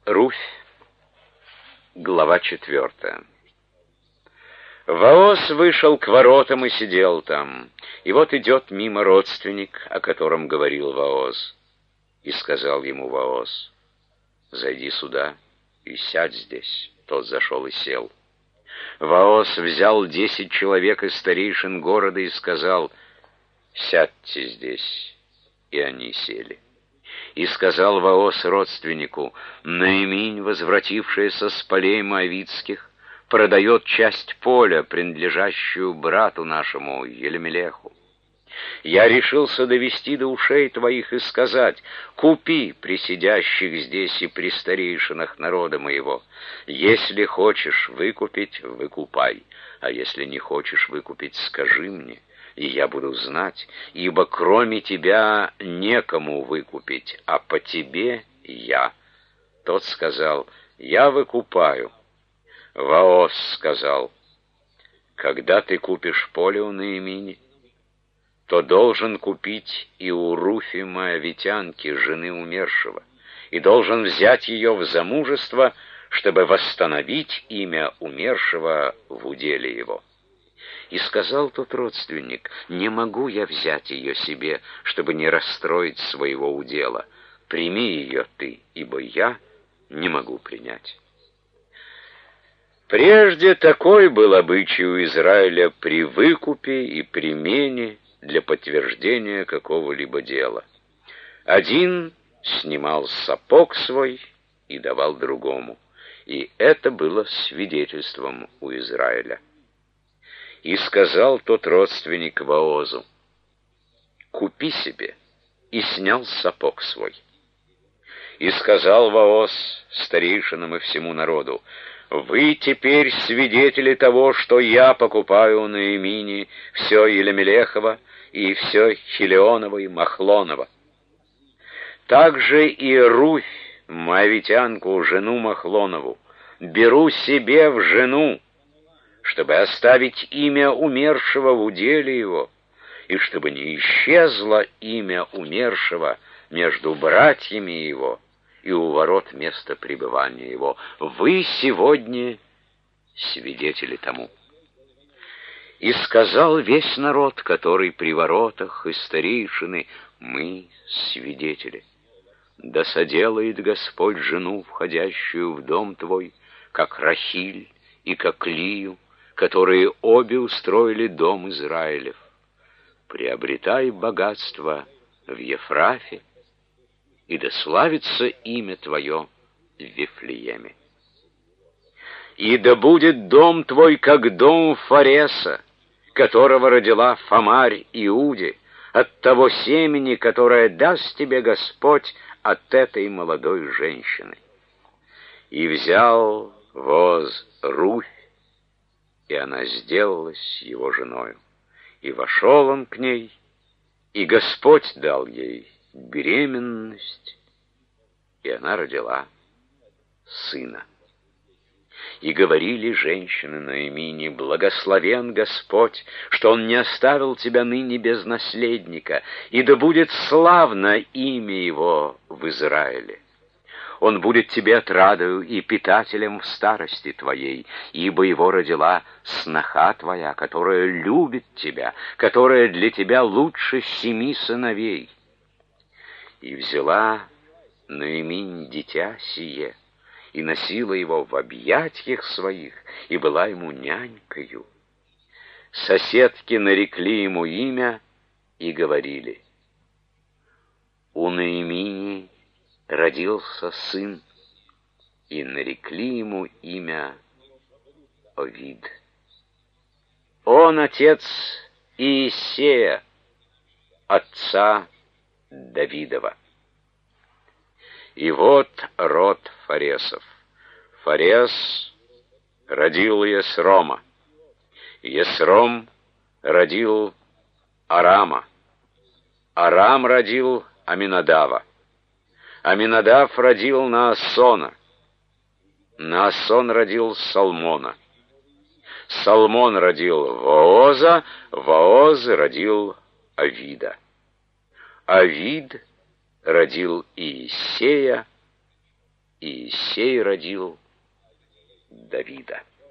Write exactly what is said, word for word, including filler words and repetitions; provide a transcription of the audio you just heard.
Руфь, глава четвертая. Ваос вышел к воротам и сидел там. И вот идет мимо родственник, о котором говорил Ваос. И сказал ему Ваос: «Зайди сюда и сядь здесь». Тот зашел и сел. Ваос взял десять человек из старейшин города и сказал: «Сядьте здесь». И они сели. И сказал Ваос родственнику: «Наиминь, возвратившаяся с полей моавитских, продает часть поля, принадлежащую брату нашему Елемелеху. Я решился довести до ушей твоих и сказать: купи при сидящих здесь и при старейшинах народа моего. Если хочешь выкупить, выкупай, а если не хочешь выкупить, скажи мне, и я буду знать, ибо кроме тебя некому выкупить, а по тебе я». Тот сказал: «Я выкупаю». Ваос сказал: «Когда ты купишь поле у Наимини, то должен купить и у Руфи моавитянки, жены умершего, и должен взять ее в замужество, чтобы восстановить имя умершего в уделе его». И сказал тот родственник: «Не могу я взять ее себе, чтобы не расстроить своего удела. Прими ее ты, ибо я не могу принять». Прежде такой был обычай у Израиля при выкупе и примене для подтверждения какого-либо дела. Один снимал сапог свой и давал другому, и это было свидетельством у Израиля. И сказал тот родственник Ваозу: «Купи себе», и снял сапог свой. И сказал Ваос старейшинам и всему народу: «Вы теперь свидетели того, что я покупаю у Наимини все Елемелехово и все Хилионово и Махлоново. Также и Руфь, моавитянку, жену Махлонову, беру себе в жену, чтобы оставить имя умершего в уделе его, и чтобы не исчезло имя умершего между братьями его и у ворот места пребывания его. Вы сегодня свидетели тому». И сказал весь народ, который при воротах, и старейшины: «Мы свидетели. Да соделает Господь жену, входящую в дом твой, как Рахиль и как Лию, которые обе устроили дом Израилев. Приобретай богатство в Ефрафе, и да славится имя твое в Вифлееме. И да будет дом твой, как дом Фареса, которого родила Фамарь Иуде, от того семени, которое даст тебе Господь от этой молодой женщины». И взял Воз Руфь, и она сделалась его женою. И вошел он к ней, и Господь дал ей беременность, и она родила сына. И говорили женщины Наимини: «Благословен Господь, что Он не оставил тебя ныне без наследника, и да будет славно имя Его в Израиле. Он будет тебе отрадою и питателем в старости твоей, ибо его родила сноха твоя, которая любит тебя, которая для тебя лучше семи сыновей». И взяла Наиминь дитя сие, и носила его в объятиях своих, и была ему нянькою. Соседки нарекли ему имя и говорили: «У Наимини родился сын», и нарекли ему имя Овид. Он отец Иисея, отца Давидова. И вот род Фаресов. Фарес родил Есрома. Есром родил Арама. Арам родил Аминадава. Аминадав родил Наасона. Наасон родил Салмона. Салмон родил Вооза. Вооз родил Авида. Авид родил Иисея. Иисей Исей родил Давида.